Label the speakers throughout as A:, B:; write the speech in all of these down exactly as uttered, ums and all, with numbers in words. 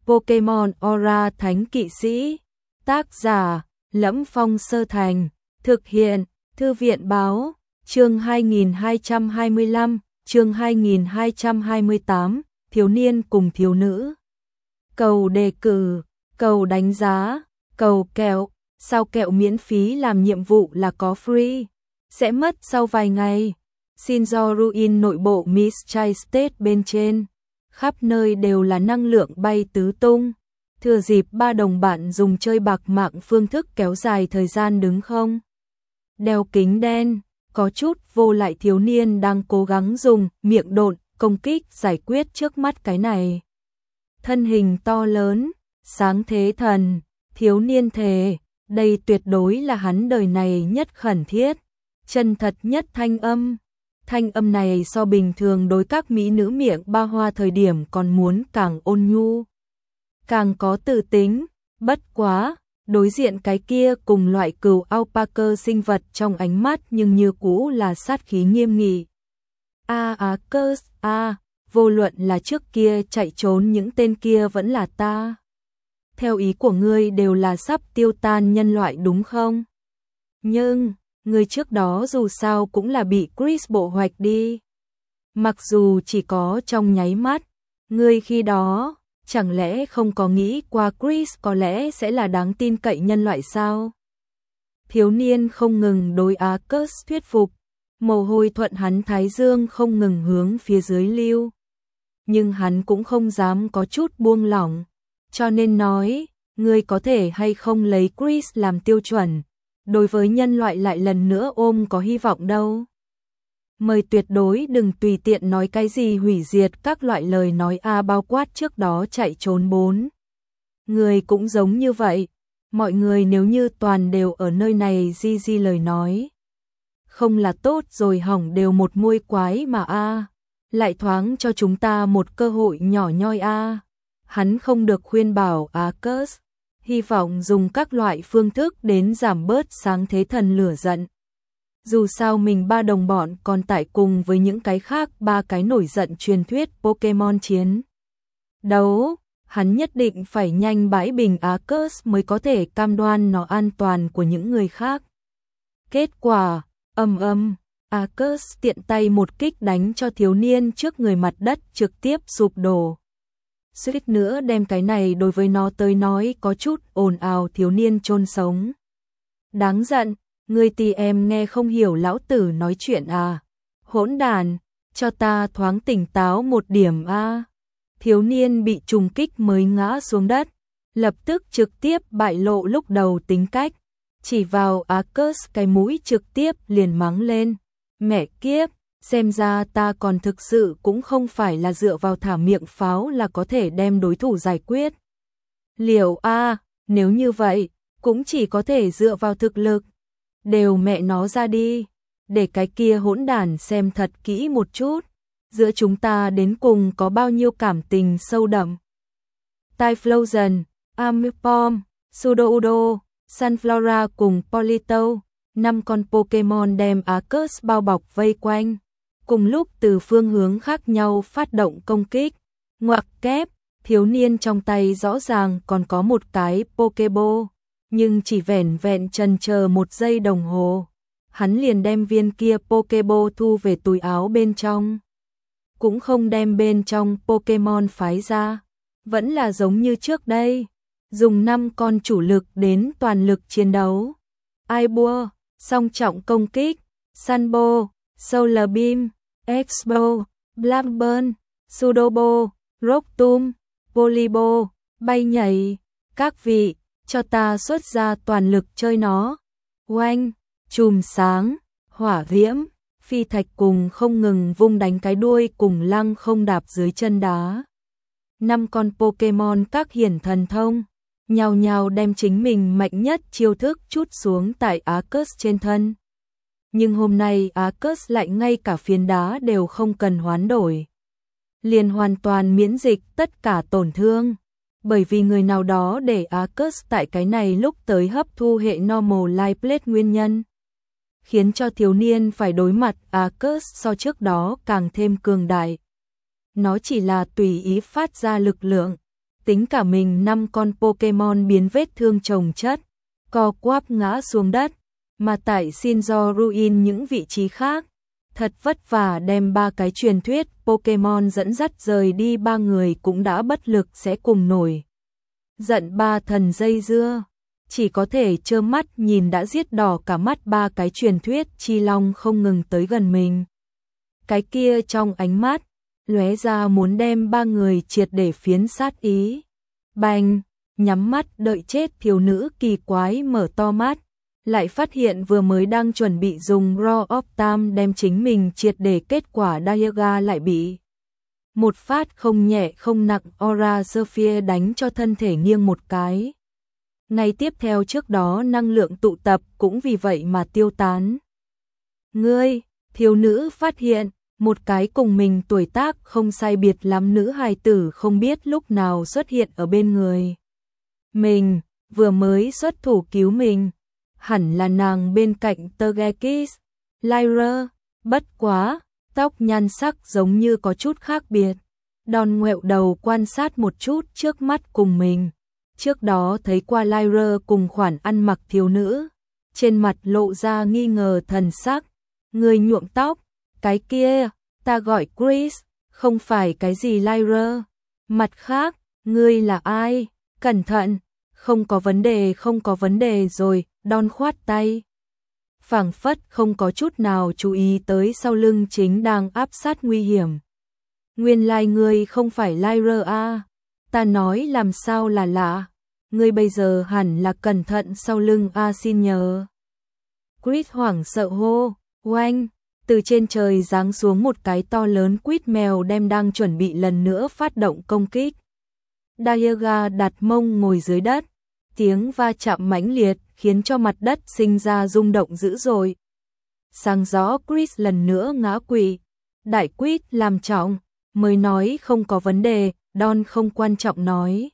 A: Pokemon Aura Thánh Kỵ Sĩ. Tác giả: Lẫm Phong Sơ Thành. Thực hiện: Thư viện Báo. Chương hai nghìn hai trăm hai mươi lăm, chương hai nghìn hai trăm hai mươi tám, thiếu niên cùng thiếu nữ. Cầu đề cử, cầu đánh giá, cầu kẹo. Sao kẹo miễn phí làm nhiệm vụ là có free? Sẽ mất sau vài ngày. Shinzo Ruin nội bộ Miss Chai State bên trên. Khắp nơi đều là năng lượng bay tứ tung. Thừa dịp ba đồng bạn dùng chơi bạc mạng phương thức kéo dài thời gian đứng không. Đeo kính đen, có chút vô lại thiếu niên đang cố gắng dùng miệng độn công kích giải quyết trước mắt cái này. Thân hình to lớn, sáng thế thần, thiếu niên thề, đây tuyệt đối là hắn đời này nhất khẩn thiết, chân thật nhất thanh âm. Thanh âm này so bình thường đối các mỹ nữ miệng ba hoa thời điểm còn muốn càng ôn nhu, càng có tự tính, bất quá, đối diện cái kia cùng loại cừu alpaca sinh vật trong ánh mắt nhưng như cũ là sát khí nghiêm nghị. A a cơ a, vô luận là trước kia chạy trốn những tên kia vẫn là ta. Theo ý của ngươi đều là sắp tiêu tan nhân loại đúng không? Nhưng, ngươi trước đó dù sao cũng là bị Chris bộ hoạch đi. Mặc dù chỉ có trong nháy mắt, ngươi khi đó, chẳng lẽ không có nghĩ qua Chris có lẽ sẽ là đáng tin cậy nhân loại sao? Thiếu niên không ngừng đối Arcus thuyết phục, mồ hôi thuận hắn thái dương không ngừng hướng phía dưới lưu. Nhưng hắn cũng không dám có chút buông lỏng, cho nên nói, ngươi có thể hay không lấy Chris làm tiêu chuẩn, đối với nhân loại lại lần nữa ôm có hy vọng đâu. Mời tuyệt đối đừng tùy tiện nói cái gì hủy diệt các loại lời nói a bao quát trước đó chạy trốn bốn. Người cũng giống như vậy, mọi người nếu như toàn đều ở nơi này di di lời nói. Không là tốt rồi hỏng đều một môi quái mà a, lại thoáng cho chúng ta một cơ hội nhỏ nhoi a. Hắn không được khuyên bảo Arcus, hy vọng dùng các loại phương thức đến giảm bớt sáng thế thần lửa giận. Dù sao mình ba đồng bọn còn tại cùng với những cái khác ba cái nổi giận truyền thuyết Pokemon chiến đấu, hắn nhất định phải nhanh bãi bình Arcus mới có thể cam đoan nó an toàn của những người khác. Kết quả, ầm ầm, Arcus tiện tay một kích đánh cho thiếu niên trước người mặt đất trực tiếp sụp đổ. Suýt nữa đem cái này đối với nó tới nói có chút ồn ào thiếu niên chôn sống. Đáng giận, ngươi tì em nghe không hiểu lão tử nói chuyện à? Hỗn đàn, cho ta thoáng tỉnh táo một điểm a. À. Thiếu niên bị trùng kích mới ngã xuống đất, lập tức trực tiếp bại lộ lúc đầu tính cách, chỉ vào Arcus cái mũi trực tiếp liền mắng lên. Mẹ kiếp, xem ra ta còn thực sự cũng không phải là dựa vào thả miệng pháo là có thể đem đối thủ giải quyết. Liệu a, à, nếu như vậy, cũng chỉ có thể dựa vào thực lực. Đều mẹ nó ra đi, để cái kia hỗn đản xem thật kỹ một chút, giữa chúng ta đến cùng có bao nhiêu cảm tình sâu đậm. Typhlosion, Amiipom, Sudowoodo, Sunflora cùng Polito, năm con Pokemon đem Arcus bao bọc vây quanh, cùng lúc từ phương hướng khác nhau phát động công kích. Ngoặc kép, thiếu niên trong tay rõ ràng còn có một cái Pokeball, nhưng chỉ vẻn vẹn chần chờ một giây đồng hồ, hắn liền đem viên kia Pokeball thu về túi áo bên trong. Cũng không đem bên trong Pokemon phái ra, vẫn là giống như trước đây, dùng năm con chủ lực đến toàn lực chiến đấu. Aibua, song trọng công kích, Sunbo, Solar Beam, Expo, Blackburn, Sudobo, Rock Tomb, Polibo, bay nhảy, các vị, cho ta xuất ra toàn lực chơi nó. Oanh, chùm sáng, hỏa diễm, phi thạch cùng không ngừng vung đánh cái đuôi cùng lăng không đạp dưới chân đá. Năm con Pokemon các hiển thần thông, nhào nhào đem chính mình mạnh nhất chiêu thức trút xuống tại Arcus trên thân. Nhưng hôm nay Arcus lại ngay cả phiến đá đều không cần hoán đổi, liền hoàn toàn miễn dịch tất cả tổn thương. Bởi vì người nào đó để Arcus tại cái này lúc tới hấp thu hệ normal life plate nguyên nhân, khiến cho thiếu niên phải đối mặt Arcus so trước đó càng thêm cường đại. Nó chỉ là tùy ý phát ra lực lượng, tính cả mình năm con Pokemon biến vết thương chồng chất, co quắp ngã xuống đất, mà tại Shinzo Ruin những vị trí khác. Thật vất vả đem ba cái truyền thuyết Pokemon dẫn dắt rời đi, ba người cũng đã bất lực sẽ cùng nổi. Giận ba thần dây dưa, chỉ có thể trơ mắt nhìn đã giết đỏ cả mắt ba cái truyền thuyết chi long không ngừng tới gần mình. Cái kia trong ánh mắt, lóe ra muốn đem ba người triệt để phiến sát ý. Bành, nhắm mắt đợi chết thiếu nữ kỳ quái mở to mắt, lại phát hiện vừa mới đang chuẩn bị dùng Raw of Time đem chính mình triệt để, kết quả Dialga lại bị một phát không nhẹ không nặng Aura Sphere đánh cho thân thể nghiêng một cái. Ngay tiếp theo trước đó năng lượng tụ tập cũng vì vậy mà tiêu tán. Ngươi, thiếu nữ phát hiện, một cái cùng mình tuổi tác không sai biệt lắm nữ hài tử không biết lúc nào xuất hiện ở bên người. Mình, vừa mới xuất thủ cứu mình, hẳn là nàng bên cạnh Togekiss, Lyra, bất quá, tóc nhan sắc giống như có chút khác biệt. Đòn ngoẹo đầu quan sát một chút trước mắt cùng mình. Trước đó thấy qua Lyra cùng khoản ăn mặc thiếu nữ, trên mặt lộ ra nghi ngờ thần sắc. Người nhuộm tóc, cái kia, ta gọi Chris, không phải cái gì Lyra. Mặt khác, ngươi là ai? Cẩn thận, không có vấn đề, không có vấn đề rồi, Don khoát tay. Phảng phất không có chút nào chú ý tới sau lưng chính đang áp sát nguy hiểm. Nguyên lai ngươi không phải Lyra a, ta nói làm sao là lạ, ngươi bây giờ hẳn là cẩn thận sau lưng a, xin nhờ. Chris hoảng sợ hô, oanh, từ trên trời giáng xuống một cái to lớn quýt mèo đem đang chuẩn bị lần nữa phát động công kích. Dialga đặt mông ngồi dưới đất, tiếng va chạm mãnh liệt khiến cho mặt đất sinh ra rung động dữ dội. Sáng rõ Chris lần nữa ngã quỵ, đại quýt làm trọng, mới nói không có vấn đề, Don không quan trọng nói.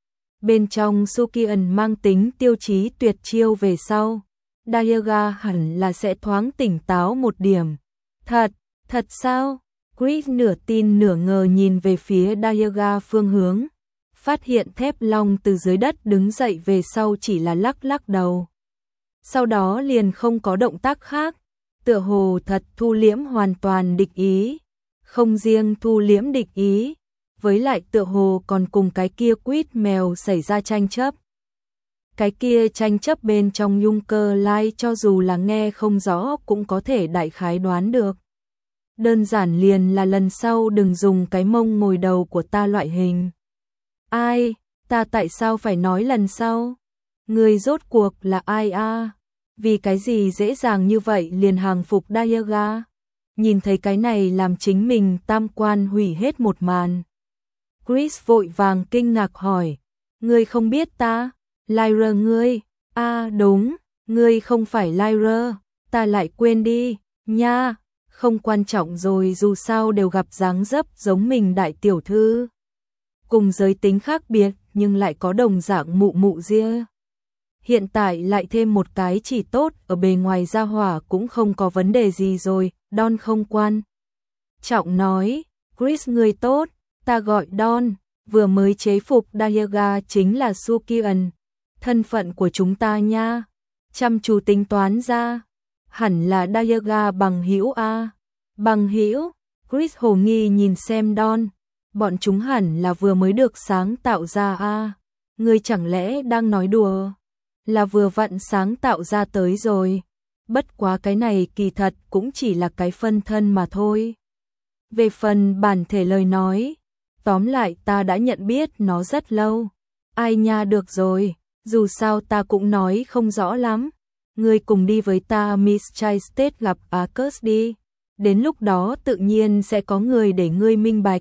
A: Bên trong Sukian mang tính tiêu chí tuyệt chiêu về sau, Dialga hẳn là sẽ thoáng tỉnh táo một điểm. Thật, thật sao? Chris nửa tin nửa ngờ nhìn về phía Dialga phương hướng, phát hiện thép long từ dưới đất đứng dậy về sau chỉ là lắc lắc đầu. Sau đó liền không có động tác khác, tựa hồ thật thu liễm hoàn toàn địch ý. Không riêng thu liễm địch ý, với lại tựa hồ còn cùng cái kia quýt mèo xảy ra tranh chấp. Cái kia tranh chấp bên trong nhung cơ lai cho dù là nghe không rõ cũng có thể đại khái đoán được. Đơn giản liền là lần sau đừng dùng cái mông ngồi đầu của ta loại hình. Ai, ta tại sao phải nói lần sau? Người rốt cuộc là ai a? Vì cái gì dễ dàng như vậy liền hàng phục Dialga? Nhìn thấy cái này làm chính mình tam quan hủy hết một màn. Chris vội vàng kinh ngạc hỏi, ngươi không biết ta? Lyra ngươi? A à, đúng, ngươi không phải Lyra, ta lại quên đi, nha, không quan trọng rồi, dù sao đều gặp dáng dấp giống mình đại tiểu thư. Cùng giới tính khác biệt nhưng lại có đồng dạng mụ mụ ria. Hiện tại lại thêm một cái chỉ tốt ở bề ngoài ra hỏa cũng không có vấn đề gì rồi, Don không quan trọng nói, Chris người tốt, ta gọi Don, vừa mới chế phục Dialga chính là Sukian, thân phận của chúng ta nha. Chăm chú tính toán ra, hẳn là Dialga bằng hữu a. Bằng hữu? Chris hồ nghi nhìn xem Don, bọn chúng hẳn là vừa mới được sáng tạo ra a. Ngươi chẳng lẽ đang nói đùa? Là vừa vặn sáng tạo ra tới rồi. Bất quá cái này kỳ thật cũng chỉ là cái phân thân mà thôi. Về phần bản thể lời nói, tóm lại ta đã nhận biết nó rất lâu. Ai nha, được rồi, dù sao ta cũng nói không rõ lắm. Ngươi cùng đi với ta Miss Chai State gặp Arcus đi. Đến lúc đó tự nhiên sẽ có người để ngươi minh bạch.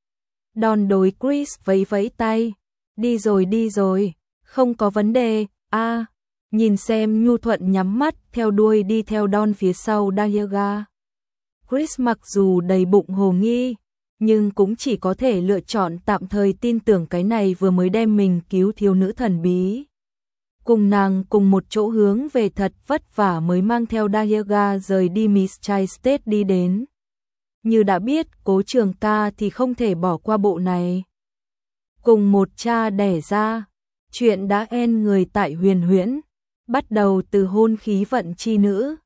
A: Don đối Chris vẫy vẫy tay. Đi rồi đi rồi, không có vấn đề. A, à, nhìn xem nhu thuận nhắm mắt theo đuôi đi theo Don phía sau Dialga. Chris mặc dù đầy bụng hồ nghi, nhưng cũng chỉ có thể lựa chọn tạm thời tin tưởng cái này vừa mới đem mình cứu thiếu nữ thần bí. Cùng nàng cùng một chỗ hướng về, thật vất vả mới mang theo Dialga rời đi Miss Chai State đi đến. Như đã biết Cố Trường Ca thì không thể bỏ qua bộ này. cùng một cha đẻ ra. Chuyện đã en người tại Huyền Huyễn, bắt đầu từ hôn khí vận chi nữ,